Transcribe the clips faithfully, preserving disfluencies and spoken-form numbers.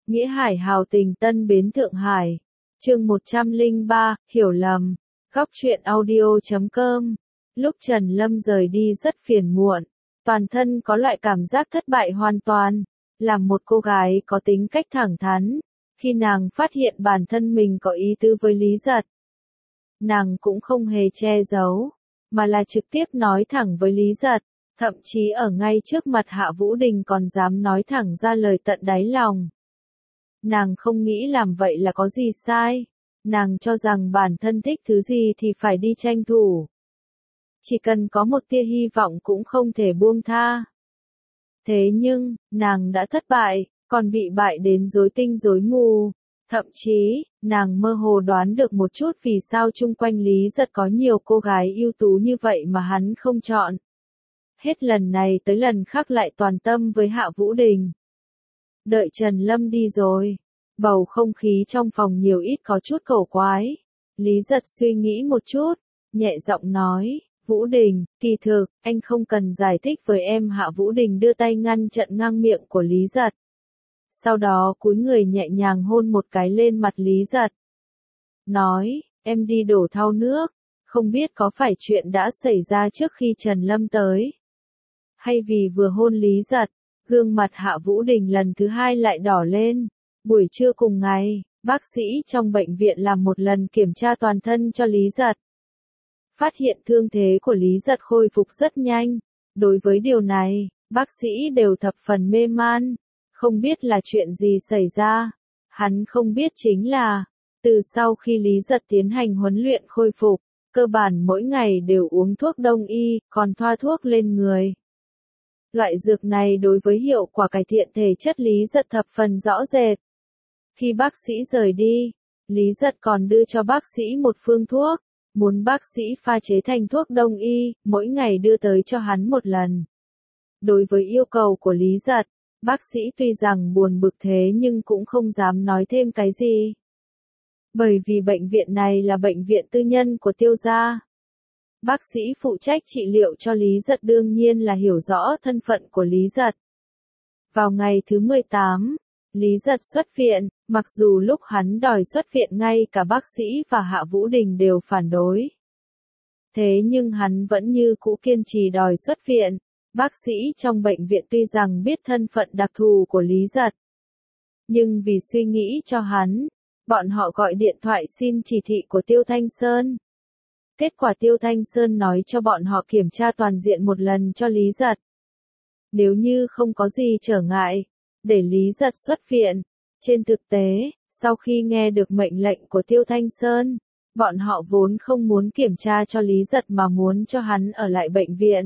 Nghĩa Hải hào tình Tân Bến Thượng Hải. Chương một trăm lẻ ba, hiểu lầm. Góc truyện audio chấm com. Lúc Trần Lâm rời đi rất phiền muộn, toàn thân có loại cảm giác thất bại hoàn toàn. Làm một cô gái có tính cách thẳng thắn, khi nàng phát hiện bản thân mình có ý tứ với Lý Giật, nàng cũng không hề che giấu, mà là trực tiếp nói thẳng với Lý Giật, thậm chí ở ngay trước mặt Hạ Vũ Đình còn dám nói thẳng ra lời tận đáy lòng. Nàng không nghĩ làm vậy là có gì sai, nàng cho rằng bản thân thích thứ gì thì phải đi tranh thủ. Chỉ cần có một tia hy vọng cũng không thể buông tha. Thế nhưng, nàng đã thất bại, còn bị bại đến rối tinh rối mù. Thậm chí, nàng mơ hồ đoán được một chút vì sao chung quanh Lý Giật có nhiều cô gái ưu tú như vậy mà hắn không chọn. Hết lần này tới lần khác lại toàn tâm với Hạ Vũ Đình. Đợi Trần Lâm đi rồi, bầu không khí trong phòng nhiều ít có chút cổ quái. Lý Giật suy nghĩ một chút, nhẹ giọng nói, Vũ Đình, kỳ thực, anh không cần giải thích với em. Hạ Vũ Đình đưa tay ngăn chặn ngang miệng của Lý Giật. Sau đó cúi người nhẹ nhàng hôn một cái lên mặt Lý Giật. Nói, em đi đổ thau nước, không biết có phải chuyện đã xảy ra trước khi Trần Lâm tới. Hay vì vừa hôn Lý Giật, gương mặt Hạ Vũ Đình lần thứ hai lại đỏ lên. Buổi trưa cùng ngày, bác sĩ trong bệnh viện làm một lần kiểm tra toàn thân cho Lý Giật. Phát hiện thương thế của Lý Giật khôi phục rất nhanh. Đối với điều này, bác sĩ đều thập phần mê man, không biết là chuyện gì xảy ra. Hắn không biết chính là, từ sau khi Lý Giật tiến hành huấn luyện khôi phục, cơ bản mỗi ngày đều uống thuốc đông y, còn thoa thuốc lên người. Loại dược này đối với hiệu quả cải thiện thể chất Lý Giật thập phần rõ rệt. Khi bác sĩ rời đi, Lý Giật còn đưa cho bác sĩ một phương thuốc, muốn bác sĩ pha chế thành thuốc đông y, mỗi ngày đưa tới cho hắn một lần. Đối với yêu cầu của Lý Giật, bác sĩ tuy rằng buồn bực thế nhưng cũng không dám nói thêm cái gì. Bởi vì bệnh viện này là bệnh viện tư nhân của Tiêu gia. Bác sĩ phụ trách trị liệu cho Lý Giật đương nhiên là hiểu rõ thân phận của Lý Giật. Vào ngày thứ mười tám, Lý Giật xuất viện, mặc dù lúc hắn đòi xuất viện ngay cả bác sĩ và Hạ Vũ Đình đều phản đối. Thế nhưng hắn vẫn như cũ kiên trì đòi xuất viện. Bác sĩ trong bệnh viện tuy rằng biết thân phận đặc thù của Lý Giật, nhưng vì suy nghĩ cho hắn, bọn họ gọi điện thoại xin chỉ thị của Tiêu Thanh Sơn. Kết quả Tiêu Thanh Sơn nói cho bọn họ kiểm tra toàn diện một lần cho Lý Giật. Nếu như không có gì trở ngại, để Lý Giật xuất viện. Trên thực tế, sau khi nghe được mệnh lệnh của Tiêu Thanh Sơn, bọn họ vốn không muốn kiểm tra cho Lý Giật mà muốn cho hắn ở lại bệnh viện.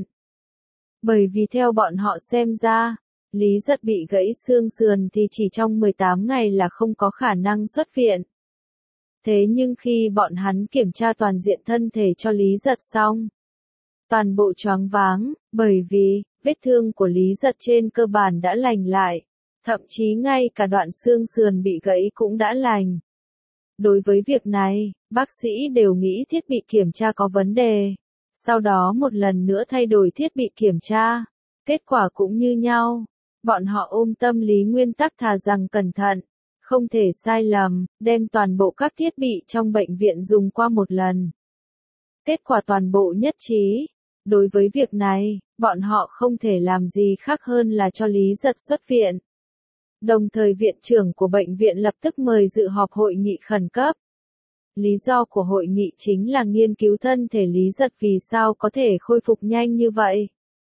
Bởi vì theo bọn họ xem ra, Lý Giật bị gãy xương sườn thì chỉ trong mười tám ngày là không có khả năng xuất viện. Thế nhưng khi bọn hắn kiểm tra toàn diện thân thể cho Lý Giật xong, toàn bộ choáng váng, bởi vì vết thương của Lý Giật trên cơ bản đã lành lại, thậm chí ngay cả đoạn xương sườn bị gãy cũng đã lành. Đối với việc này, bác sĩ đều nghĩ thiết bị kiểm tra có vấn đề. Sau đó một lần nữa thay đổi thiết bị kiểm tra, kết quả cũng như nhau. Bọn họ ôm tâm lý nguyên tắc thà rằng cẩn thận, không thể sai lầm, đem toàn bộ các thiết bị trong bệnh viện dùng qua một lần. Kết quả toàn bộ nhất trí. Đối với việc này, bọn họ không thể làm gì khác hơn là cho Lý Giật xuất viện. Đồng thời viện trưởng của bệnh viện lập tức mời dự họp hội nghị khẩn cấp. Lý do của hội nghị chính là nghiên cứu thân thể Lý Giật vì sao có thể khôi phục nhanh như vậy.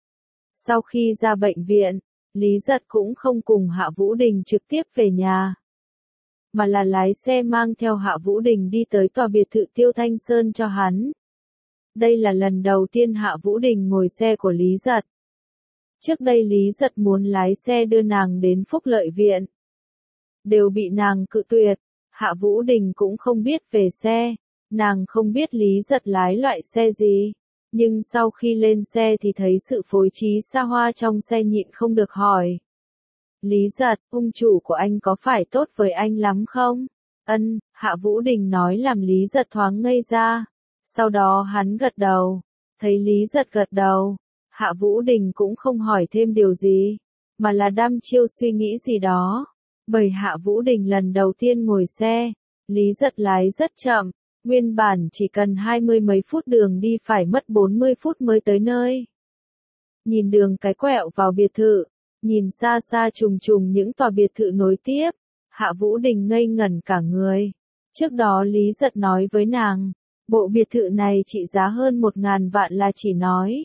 Sau khi ra bệnh viện, Lý Giật cũng không cùng Hạ Vũ Đình trực tiếp về nhà, mà là lái xe mang theo Hạ Vũ Đình đi tới tòa biệt thự Tiêu Thanh Sơn cho hắn. Đây là lần đầu tiên Hạ Vũ Đình ngồi xe của Lý Giật. Trước đây Lý Giật muốn lái xe đưa nàng đến Phúc Lợi Viện, đều bị nàng cự tuyệt. Hạ Vũ Đình cũng không biết về xe, nàng không biết Lý Giật lái loại xe gì, nhưng sau khi lên xe thì thấy sự phối trí xa hoa trong xe nhịn không được hỏi. Lý Giật, ông chủ của anh có phải tốt với anh lắm không? Ân, Hạ Vũ Đình nói làm Lý Giật thoáng ngây ra. Sau đó hắn gật đầu, thấy Lý Giật gật đầu, Hạ Vũ Đình cũng không hỏi thêm điều gì, mà là đăm chiêu suy nghĩ gì đó. Bởi Hạ Vũ Đình lần đầu tiên ngồi xe, Lý Giật lái rất chậm, nguyên bản chỉ cần hai mươi mấy phút đường đi phải mất bốn mươi phút mới tới nơi. Nhìn đường cái quẹo vào biệt thự, nhìn xa xa trùng trùng những tòa biệt thự nối tiếp, Hạ Vũ Đình ngây ngẩn cả người. Trước đó Lý Giật nói với nàng, bộ biệt thự này trị giá hơn một ngàn vạn là chỉ nói.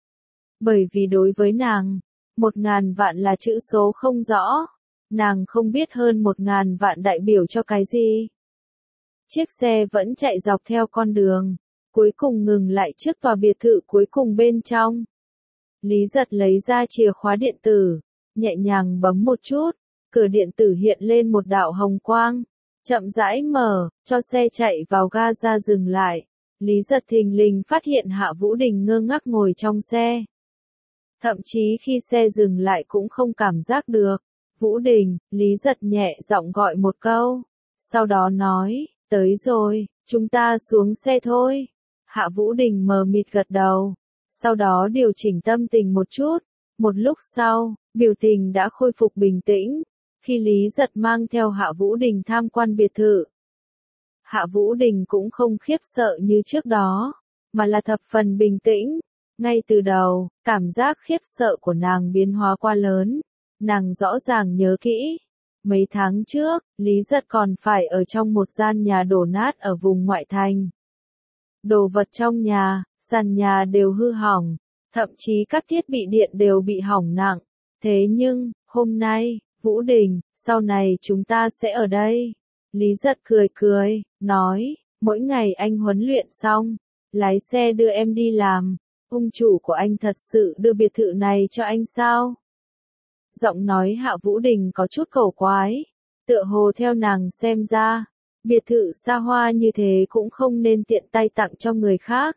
Bởi vì đối với nàng, một ngàn vạn là chữ số không rõ, nàng không biết hơn một ngàn vạn đại biểu cho cái gì. Chiếc xe vẫn chạy dọc theo con đường, cuối cùng ngừng lại trước tòa biệt thự cuối cùng bên trong. Lý Giật lấy ra chìa khóa điện tử, nhẹ nhàng bấm một chút, cửa điện tử hiện lên một đạo hồng quang, chậm rãi mở, cho xe chạy vào ga ra dừng lại. Lý Giật thình lình phát hiện Hạ Vũ Đình ngơ ngác ngồi trong xe. Thậm chí khi xe dừng lại cũng không cảm giác được. Vũ Đình, Lý Giật nhẹ giọng gọi một câu, sau đó nói, tới rồi, chúng ta xuống xe thôi. Hạ Vũ Đình mờ mịt gật đầu, sau đó điều chỉnh tâm tình một chút. Một lúc sau, biểu tình đã khôi phục bình tĩnh, khi Lý Giật mang theo Hạ Vũ Đình tham quan biệt thự. Hạ Vũ Đình cũng không khiếp sợ như trước đó, mà là thập phần bình tĩnh. Ngay từ đầu, cảm giác khiếp sợ của nàng biến hóa quá lớn. Nàng rõ ràng nhớ kỹ. Mấy tháng trước, Lý Giật còn phải ở trong một gian nhà đổ nát ở vùng ngoại thành. Đồ vật trong nhà, sàn nhà đều hư hỏng, thậm chí các thiết bị điện đều bị hỏng nặng. Thế nhưng, hôm nay, Vũ Đình, sau này chúng ta sẽ ở đây. Lý Giật cười cười, nói, mỗi ngày anh huấn luyện xong, lái xe đưa em đi làm. Ông chủ của anh thật sự đưa biệt thự này cho anh sao? Giọng nói Hạ Vũ Đình có chút cổ quái, tựa hồ theo nàng xem ra, biệt thự xa hoa như thế cũng không nên tiện tay tặng cho người khác.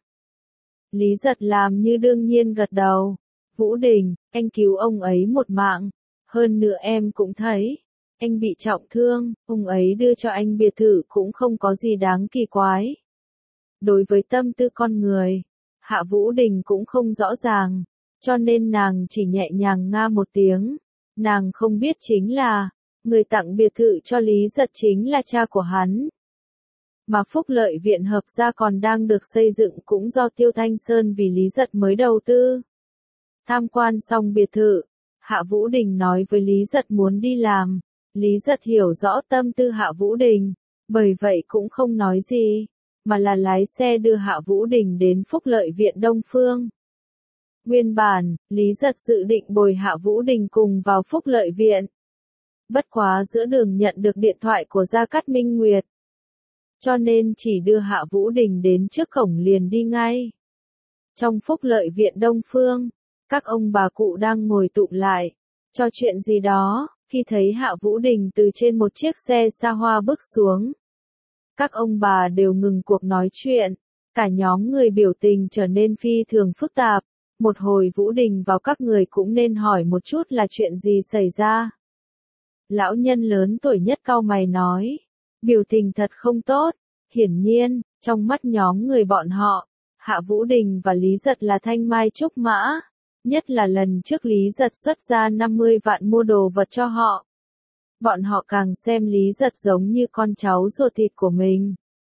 Lý Giật làm như đương nhiên gật đầu, Vũ Đình, anh cứu ông ấy một mạng, hơn nữa em cũng thấy, anh bị trọng thương, ông ấy đưa cho anh biệt thự cũng không có gì đáng kỳ quái. Đối với tâm tư con người, Hạ Vũ Đình cũng không rõ ràng, cho nên nàng chỉ nhẹ nhàng nga một tiếng. Nàng không biết chính là, người tặng biệt thự cho Lý Giật chính là cha của hắn. Mà Phúc Lợi Viện Hợp Gia còn đang được xây dựng cũng do Tiêu Thanh Sơn vì Lý Giật mới đầu tư. Tham quan xong biệt thự, Hạ Vũ Đình nói với Lý Giật muốn đi làm. Lý Giật hiểu rõ tâm tư Hạ Vũ Đình, bởi vậy cũng không nói gì, mà là lái xe đưa Hạ Vũ Đình đến Phúc Lợi Viện Đông Phương. Nguyên bản, Lý Giật dự định bồi Hạ Vũ Đình cùng vào Phúc Lợi Viện. Bất quá giữa đường nhận được điện thoại của Gia Cát Minh Nguyệt. Cho nên chỉ đưa Hạ Vũ Đình đến trước cổng liền đi ngay. Trong Phúc Lợi Viện Đông Phương, các ông bà cụ đang ngồi tụ lại, trò chuyện gì đó, khi thấy Hạ Vũ Đình từ trên một chiếc xe xa hoa bước xuống. Các ông bà đều ngừng cuộc nói chuyện, cả nhóm người biểu tình trở nên phi thường phức tạp. Một hồi Vũ Đình vào các người cũng nên hỏi một chút là chuyện gì xảy ra. Lão nhân lớn tuổi nhất cau mày nói, biểu tình thật không tốt, hiển nhiên, trong mắt nhóm người bọn họ, Hạ Vũ Đình và Lý Giật là thanh mai trúc mã, nhất là lần trước Lý Giật xuất ra năm mươi vạn mua đồ vật cho họ. Bọn họ càng xem Lý Giật giống như con cháu ruột thịt của mình.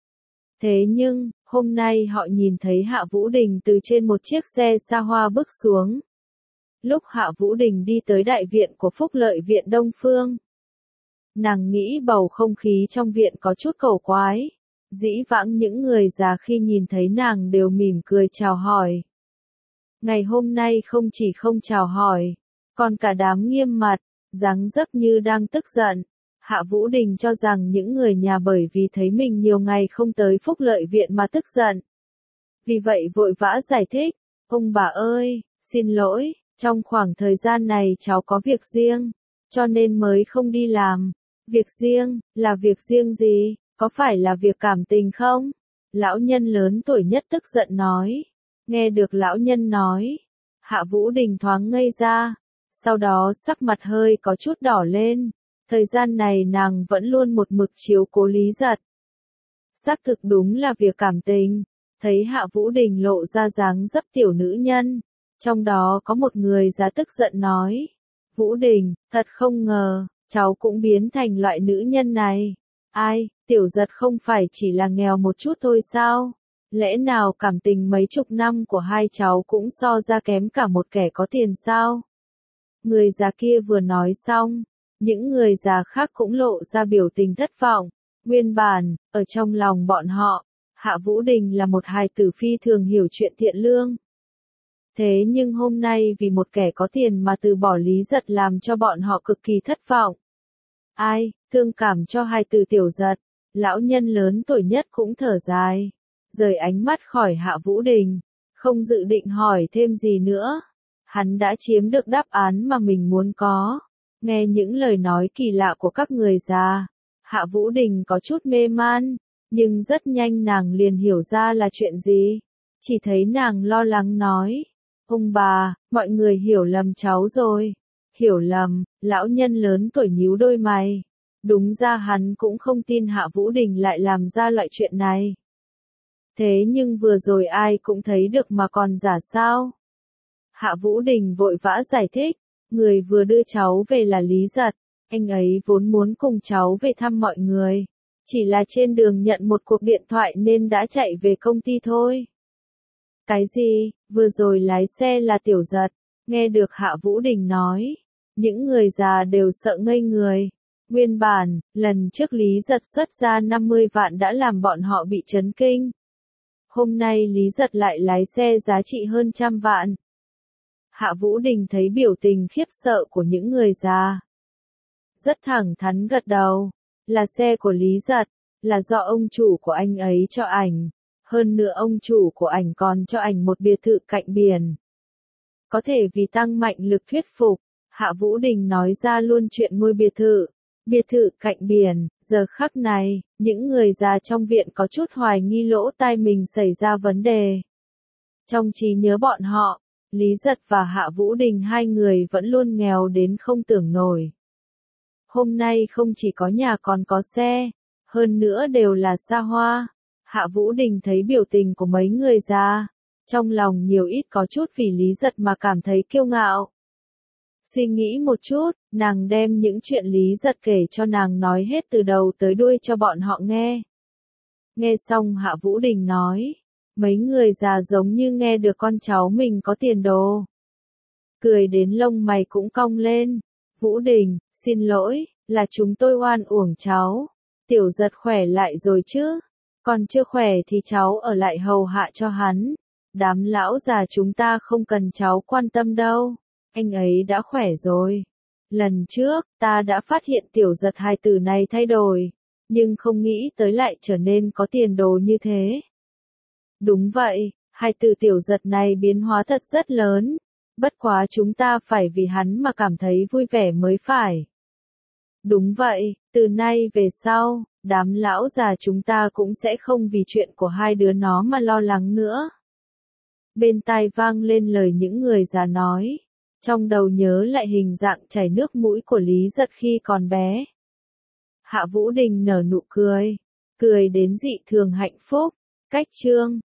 Thế nhưng, hôm nay họ nhìn thấy Hạ Vũ Đình từ trên một chiếc xe xa hoa bước xuống. Lúc Hạ Vũ Đình đi tới đại viện của Phúc Lợi Viện Đông Phương, nàng nghĩ bầu không khí trong viện có chút cổ quái. Dĩ vãng những người già khi nhìn thấy nàng đều mỉm cười chào hỏi. Ngày hôm nay không chỉ không chào hỏi, còn cả đám nghiêm mặt, dáng dấp như đang tức giận. Hạ Vũ Đình cho rằng những người nhà bởi vì thấy mình nhiều ngày không tới Phúc Lợi Viện mà tức giận. Vì vậy vội vã giải thích, ông bà ơi, xin lỗi, trong khoảng thời gian này cháu có việc riêng, cho nên mới không đi làm. Việc riêng, là việc riêng gì, có phải là việc cảm tình không? Lão nhân lớn tuổi nhất tức giận nói. Nghe được lão nhân nói, Hạ Vũ Đình thoáng ngây ra, sau đó sắc mặt hơi có chút đỏ lên. Thời gian này nàng vẫn luôn một mực chiếu cố Lý Giật. Xác thực đúng là việc cảm tình, thấy Hạ Vũ Đình lộ ra dáng dấp tiểu nữ nhân, trong đó có một người già tức giận nói, Vũ Đình, thật không ngờ, cháu cũng biến thành loại nữ nhân này. Ai, Tiểu Giật không phải chỉ là nghèo một chút thôi sao? Lẽ nào cảm tình mấy chục năm của hai cháu cũng so ra kém cả một kẻ có tiền sao? Người già kia vừa nói xong, những người già khác cũng lộ ra biểu tình thất vọng. Nguyên bản, ở trong lòng bọn họ, Hạ Vũ Đình là một hài tử phi thường hiểu chuyện thiện lương. Thế nhưng hôm nay vì một kẻ có tiền mà từ bỏ Lý Giật làm cho bọn họ cực kỳ thất vọng. Ai, thương cảm cho hai tử Tiểu Giật, lão nhân lớn tuổi nhất cũng thở dài, rời ánh mắt khỏi Hạ Vũ Đình, không dự định hỏi thêm gì nữa. Hắn đã chiếm được đáp án mà mình muốn có. Nghe những lời nói kỳ lạ của các người già, Hạ Vũ Đình có chút mê man, nhưng rất nhanh nàng liền hiểu ra là chuyện gì. Chỉ thấy nàng lo lắng nói, ông bà, mọi người hiểu lầm cháu rồi. Hiểu lầm, lão nhân lớn tuổi nhíu đôi mày. Đúng ra hắn cũng không tin Hạ Vũ Đình lại làm ra loại chuyện này. Thế nhưng vừa rồi ai cũng thấy được mà còn giả sao? Hạ Vũ Đình vội vã giải thích, người vừa đưa cháu về là Lý Giật, anh ấy vốn muốn cùng cháu về thăm mọi người, chỉ là trên đường nhận một cuộc điện thoại nên đã chạy về công ty thôi. Cái gì, vừa rồi lái xe là Tiểu Giật, nghe được Hạ Vũ Đình nói, những người già đều sợ ngây người. Nguyên bản, lần trước Lý Giật xuất ra năm mươi vạn đã làm bọn họ bị chấn kinh. Hôm nay Lý Giật lại lái xe giá trị hơn trăm vạn. Hạ Vũ Đình thấy biểu tình khiếp sợ của những người già. Rất thẳng thắn gật đầu, là xe của Lý Giật, là do ông chủ của anh ấy cho ảnh. Hơn nữa ông chủ của ảnh còn cho ảnh một biệt thự cạnh biển. Có thể vì tăng mạnh lực thuyết phục, Hạ Vũ Đình nói ra luôn chuyện ngôi biệt thự. Biệt thự cạnh biển, giờ khắc này, những người già trong viện có chút hoài nghi lỗ tai mình xảy ra vấn đề. Trong trí nhớ bọn họ, Lý Giật và Hạ Vũ Đình hai người vẫn luôn nghèo đến không tưởng nổi. Hôm nay không chỉ có nhà còn có xe, hơn nữa đều là xa hoa. Hạ Vũ Đình thấy biểu tình của mấy người già, trong lòng nhiều ít có chút vì Lý Giật mà cảm thấy kiêu ngạo. Suy nghĩ một chút, nàng đem những chuyện Lý Giật kể cho nàng nói hết từ đầu tới đuôi cho bọn họ nghe. Nghe xong Hạ Vũ Đình nói, mấy người già giống như nghe được con cháu mình có tiền đồ. Cười đến lông mày cũng cong lên. Vũ Đình, xin lỗi, là chúng tôi oan uổng cháu. Tiểu Giật khỏe lại rồi chứ? Còn chưa khỏe thì cháu ở lại hầu hạ cho hắn. Đám lão già chúng ta không cần cháu quan tâm đâu. Anh ấy đã khỏe rồi. Lần trước, ta đã phát hiện Tiểu Giật hai từ này thay đổi, nhưng không nghĩ tới lại trở nên có tiền đồ như thế. Đúng vậy, hai từ Tiểu Giật này biến hóa thật rất lớn. Bất quá chúng ta phải vì hắn mà cảm thấy vui vẻ mới phải. Đúng vậy, từ nay về sau, đám lão già chúng ta cũng sẽ không vì chuyện của hai đứa nó mà lo lắng nữa. Bên tai vang lên lời những người già nói. Trong đầu nhớ lại hình dạng chảy nước mũi của Lý Giật khi còn bé. Hạ Vũ Đình nở nụ cười, cười đến dị thường hạnh phúc. Cách chương